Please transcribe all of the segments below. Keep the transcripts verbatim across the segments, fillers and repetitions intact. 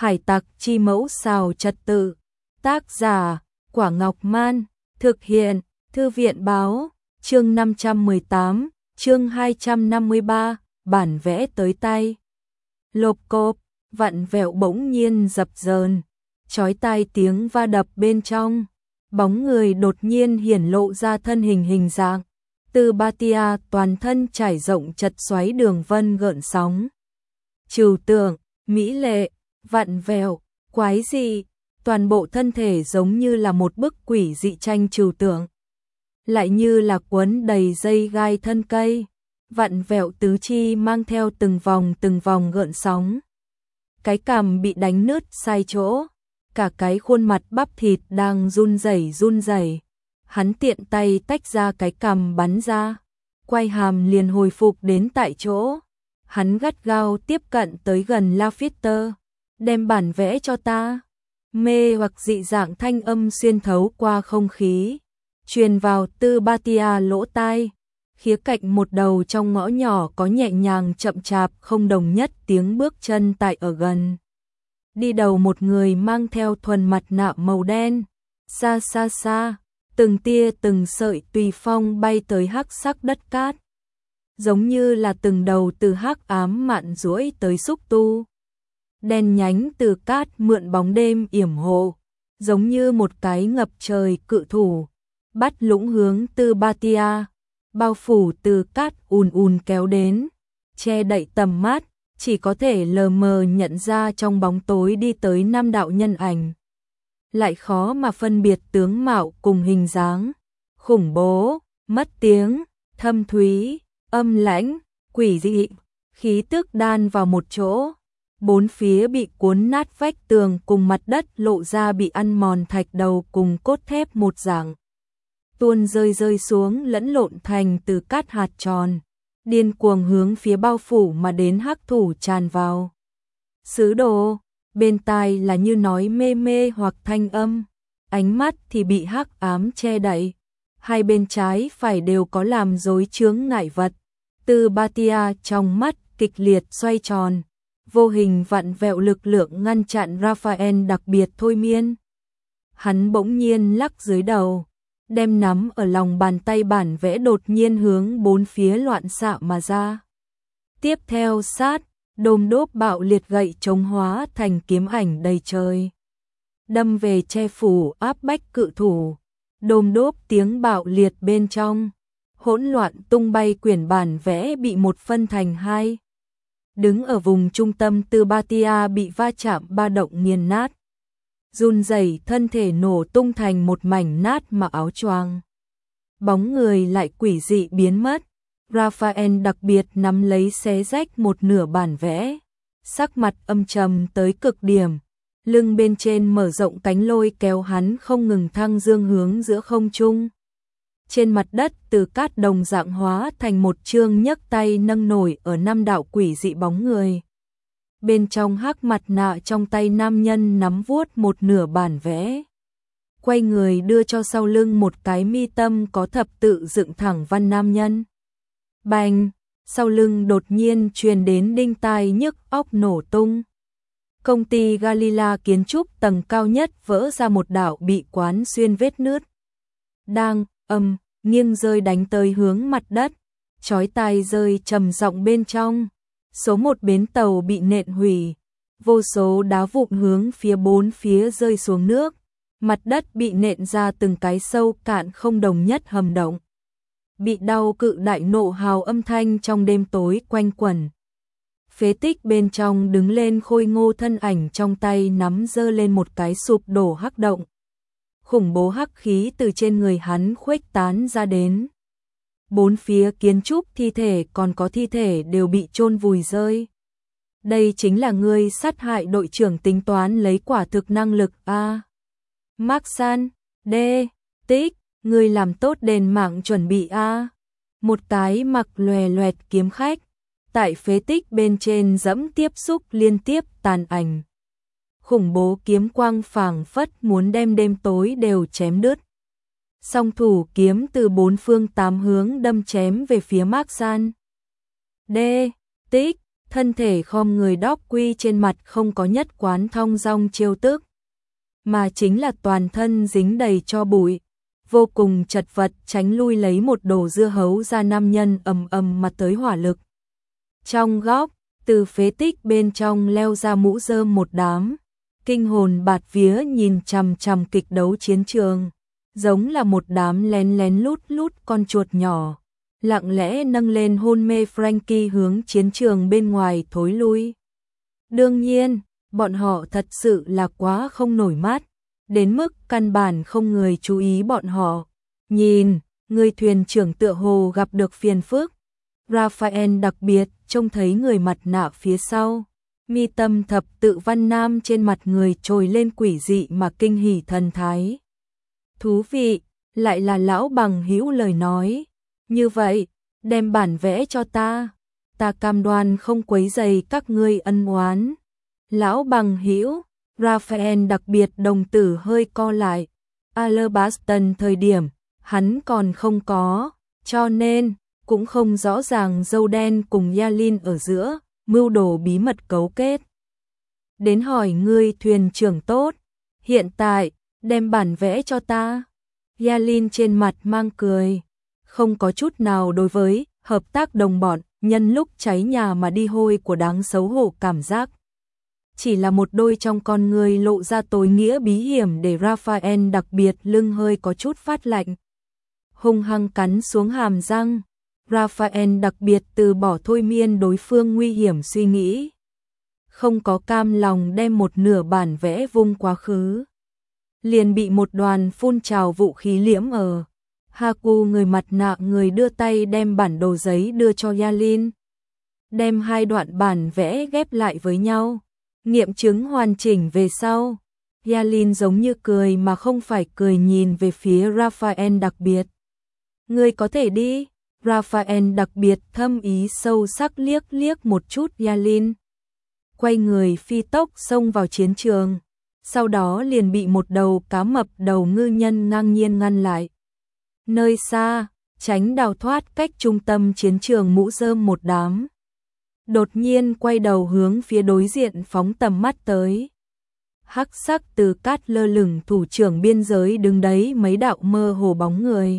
Hải tặc chi mẫu xào trật tự. Tác giả, Quả Ngọc Man. Thực hiện, Thư viện báo. Chương năm trăm mười tám, chương hai trăm năm mươi ba, bản vẽ tới tay. Lộp cộp, vặn vẹo bỗng nhiên dập dờn, chói tai tiếng va đập bên trong. Bóng người đột nhiên hiển lộ ra thân hình hình dạng. Từ Batia toàn thân trải rộng chật xoáy đường vân gợn sóng. Trừu tượng, mỹ lệ, vặn vẹo, quái dị, toàn bộ thân thể giống như là một bức quỷ dị tranh trừu tượng. Lại như là quấn đầy dây gai thân cây, vặn vẹo tứ chi mang theo từng vòng từng vòng gợn sóng. Cái cằm bị đánh nứt sai chỗ, cả cái khuôn mặt bắp thịt đang run rẩy run rẩy. Hắn tiện tay tách ra cái cằm bắn ra, quay hàm liền hồi phục đến tại chỗ. Hắn gắt gao tiếp cận tới gần Lafitte, đem bản vẽ cho ta. Mê hoặc dị dạng thanh âm xuyên thấu qua không khí, truyền vào Tư Batia lỗ tai. Khía cạnh một đầu trong ngõ nhỏ có nhẹ nhàng chậm chạp không đồng nhất tiếng bước chân tại ở gần. Đi đầu một người mang theo thuần mặt nạ màu đen. Xa xa xa, từng tia từng sợi tùy phong bay tới hắc sắc đất cát, giống như là từng đầu từ hắc ám mạn duỗi tới xúc tu. Đen nhánh từ cát mượn bóng đêm yểm hộ, giống như một cái ngập trời cự thủ, bắt lũng hướng Tư Batia, bao phủ từ cát ùn ùn kéo đến, che đậy tầm mắt, chỉ có thể lờ mờ nhận ra trong bóng tối đi tới năm đạo nhân ảnh. Lại khó mà phân biệt tướng mạo cùng hình dáng, khủng bố, mất tiếng, thâm thúy, âm lãnh, quỷ dị, khí tức đan vào một chỗ. Bốn phía bị cuốn nát vách tường cùng mặt đất lộ ra bị ăn mòn thạch đầu cùng cốt thép một dạng. Tuôn rơi rơi xuống lẫn lộn thành từ cát hạt tròn, điên cuồng hướng phía bao phủ mà đến hắc thủ tràn vào. Sứ đồ, bên tai là như nói mê mê hoặc thanh âm, ánh mắt thì bị hắc ám che đậy. Hai bên trái phải đều có làm rối chướng ngại vật. Tư Batia trong mắt kịch liệt xoay tròn, vô hình vặn vẹo lực lượng ngăn chặn Raphael đặc biệt thôi miên. Hắn bỗng nhiên lắc dưới đầu, đem nắm ở lòng bàn tay bản vẽ đột nhiên hướng bốn phía loạn xạ mà ra. Tiếp theo sát, đôm đốp bạo liệt gậy chống hóa thành kiếm ảnh đầy trời, đâm về che phủ áp bách cự thủ. Đôm đốp tiếng bạo liệt bên trong, hỗn loạn tung bay quyển bản vẽ bị một phân thành hai. Đứng ở vùng trung tâm Tư Batia bị va chạm ba động nghiền nát, run rẩy thân thể nổ tung thành một mảnh nát mà áo choàng. Bóng người lại quỷ dị biến mất. Raphael đặc biệt nắm lấy xé rách một nửa bản vẽ, sắc mặt âm trầm tới cực điểm, lưng bên trên mở rộng cánh lôi kéo hắn không ngừng thăng dương hướng giữa không trung. Trên mặt đất từ cát đồng dạng hóa thành một chương nhấc tay nâng nổi ở năm đạo quỷ dị bóng người. Bên trong hắc mặt nạ trong tay nam nhân nắm vuốt một nửa bản vẽ, quay người đưa cho sau lưng một cái mi tâm có thập tự dựng thẳng văn nam nhân. Bành, sau lưng đột nhiên truyền đến đinh tai nhức óc nổ tung. Công ty Galila kiến trúc tầng cao nhất vỡ ra một đạo bị quán xuyên vết nứt. Đang âm nghiêng rơi đánh tới hướng mặt đất, chói tai rơi trầm giọng bên trong. Số một bến tàu bị nện hủy, vô số đá vụn hướng phía bốn phía rơi xuống nước, mặt đất bị nện ra từng cái sâu cạn không đồng nhất hầm động. Bị đau cự đại nộ hào âm thanh trong đêm tối quanh quẩn. Phế tích bên trong đứng lên khôi ngô thân ảnh trong tay nắm giơ lên một cái sụp đổ hắc động. Khủng bố hắc khí từ trên người hắn khuếch tán ra đến. Bốn phía kiến trúc thi thể còn có thi thể đều bị chôn vùi rơi. Đây chính là ngươi sát hại đội trưởng tính toán lấy quả thực năng lực a. Maxan, D, Tích, ngươi làm tốt đền mạng chuẩn bị a. Một cái mặc lòe loẹt kiếm khách, tại phế tích bên trên dẫm tiếp xúc liên tiếp tàn ảnh. Khủng bố kiếm quang phảng phất muốn đem đêm tối đều chém đứt. Song thủ kiếm từ bốn phương tám hướng đâm chém về phía Maxan. D, Tích, thân thể khom người đóc quy trên mặt không có nhất quán thong dong trêu tức, mà chính là toàn thân dính đầy cho bụi, vô cùng chật vật tránh lui lấy một đồ dưa hấu ra nam nhân ầm ầm mà tới hỏa lực. Trong góc, từ phế tích bên trong leo ra mũ rơm một đám, kinh hồn bạt vía nhìn chằm chằm kịch đấu chiến trường, giống là một đám lén lén lút lút con chuột nhỏ, lặng lẽ nâng lên hôn mê Frankie hướng chiến trường bên ngoài thối lui. Đương nhiên, bọn họ thật sự là quá không nổi mắt, đến mức căn bản không người chú ý bọn họ. Nhìn, người thuyền trưởng tựa hồ gặp được phiền phức. Raphael đặc biệt trông thấy người mặt nạ phía sau, mi tâm thập tự văn nam trên mặt người trồi lên quỷ dị mà kinh hỉ thần thái. Thú vị, lại là lão bằng hữu lời nói. Như vậy, đem bản vẽ cho ta, ta cam đoan không quấy rầy các ngươi ân oán. Lão bằng hữu, Raphael đặc biệt đồng tử hơi co lại. Alabaston thời điểm, hắn còn không có, cho nên cũng không rõ ràng dâu đen cùng Yalin ở giữa, mưu đồ bí mật cấu kết. Đến hỏi ngươi thuyền trưởng tốt, hiện tại, đem bản vẽ cho ta. Yalin trên mặt mang cười, không có chút nào đối với hợp tác đồng bọn, nhân lúc cháy nhà mà đi hôi của đáng xấu hổ cảm giác. Chỉ là một đôi trong con người lộ ra tối nghĩa bí hiểm để Raphael đặc biệt lưng hơi có chút phát lạnh. Hung hăng cắn xuống hàm răng, Raphael đặc biệt từ bỏ thôi miên đối phương nguy hiểm suy nghĩ. Không có cam lòng đem một nửa bản vẽ vung quá khứ. Liền bị một đoàn phun trào vũ khí liễm ở. Haku người mặt nạ người đưa tay đem bản đồ giấy đưa cho Yalin. Đem hai đoạn bản vẽ ghép lại với nhau. Nghiệm chứng hoàn chỉnh về sau. Yalin giống như cười mà không phải cười nhìn về phía Raphael đặc biệt. Ngươi có thể đi. Raphael đặc biệt thâm ý sâu sắc liếc liếc một chút Yalin. Quay người phi tốc xông vào chiến trường. Sau đó liền bị một đầu cá mập đầu ngư nhân ngang nhiên ngăn lại. Nơi xa, tránh đào thoát cách trung tâm chiến trường mũ rơm một đám. Đột nhiên quay đầu hướng phía đối diện phóng tầm mắt tới. Hắc sắc từ cát lơ lửng thủ trưởng biên giới đứng đấy mấy đạo mơ hồ bóng người.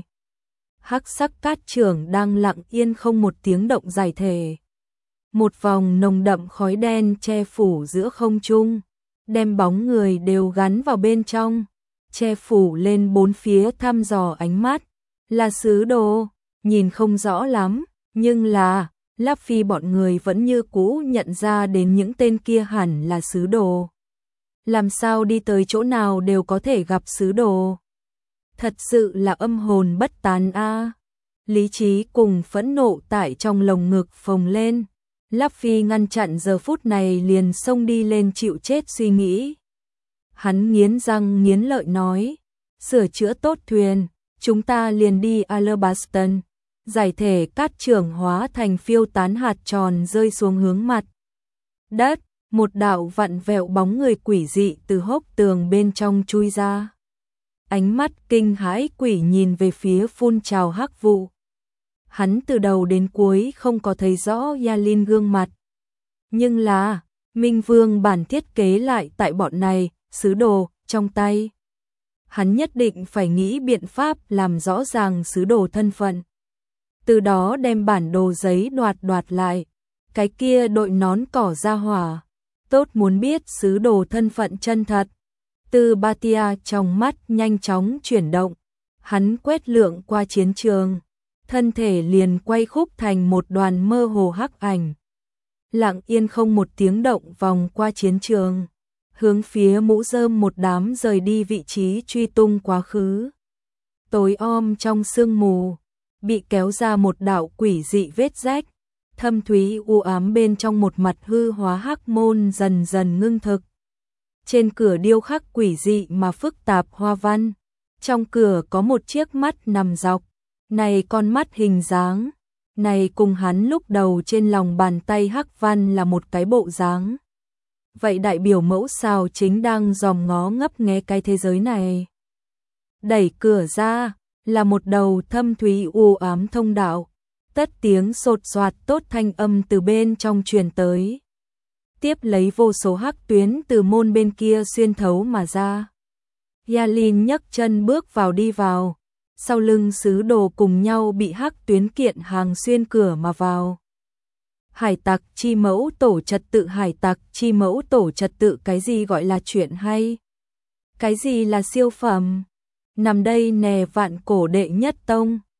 Hắc sắc cát trưởng đang lặng yên không một tiếng động giải thể. Một vòng nồng đậm khói đen che phủ giữa không trung, đem bóng người đều gắn vào bên trong, che phủ lên bốn phía thăm dò ánh mắt. Là sứ đồ, nhìn không rõ lắm, nhưng là, Láp Phi bọn người vẫn như cũ nhận ra đến những tên kia hẳn là sứ đồ. Làm sao đi tới chỗ nào đều có thể gặp sứ đồ. Thật sự là âm hồn bất tán a. Lý trí cùng phẫn nộ tại trong lồng ngực phồng lên. Láp Phi ngăn chặn giờ phút này liền xông đi lên chịu chết suy nghĩ. Hắn nghiến răng nghiến lợi nói, sửa chữa tốt thuyền, chúng ta liền đi Alabaston. Giải thể cát trưởng hóa thành phiêu tán hạt tròn rơi xuống hướng mặt đất, một đạo vặn vẹo bóng người quỷ dị từ hốc tường bên trong chui ra. Ánh mắt kinh hãi quỷ nhìn về phía phun trào hắc vụ. Hắn từ đầu đến cuối không có thấy rõ Yalin gương mặt. Nhưng là, Minh Vương bản thiết kế lại tại bọn này, sứ đồ, trong tay. Hắn nhất định phải nghĩ biện pháp làm rõ ràng sứ đồ thân phận. Từ đó đem bản đồ giấy đoạt đoạt lại. Cái kia đội nón cỏ ra hỏa. Tốt muốn biết sứ đồ thân phận chân thật. Từ Batia trong mắt nhanh chóng chuyển động. Hắn quét lượng qua chiến trường. Thân thể liền quay khúc thành một đoàn mơ hồ hắc ảnh. Lặng yên không một tiếng động vòng qua chiến trường. Hướng phía mũ rơm một đám rời đi vị trí truy tung quá khứ. Tối om trong sương mù, bị kéo ra một đạo quỷ dị vết rách, thâm thúy u ám bên trong một mặt hư hóa hắc môn dần dần ngưng thực. Trên cửa điêu khắc quỷ dị mà phức tạp hoa văn, trong cửa có một chiếc mắt nằm dọc, này con mắt hình dáng, này cùng hắn lúc đầu trên lòng bàn tay hắc văn là một cái bộ dáng. Vậy đại biểu mẫu sao chính đang dòm ngó ngấp nghé cái thế giới này. Đẩy cửa ra, là một đầu thâm thúy u ám thông đạo, Tất tiếng sột soạt tốt thanh âm từ bên trong truyền tới. Tiếp lấy vô số hắc tuyến từ môn bên kia xuyên thấu mà ra. Yalin nhấc chân bước vào đi vào, sau lưng sứ đồ cùng nhau bị hắc tuyến kiện hàng xuyên cửa mà vào. Hải tặc chi mẫu tổ trật tự, hải tặc chi mẫu tổ trật tự, cái gì gọi là chuyện hay? Cái gì là siêu phẩm? Nằm đây nè, vạn cổ đệ nhất tông.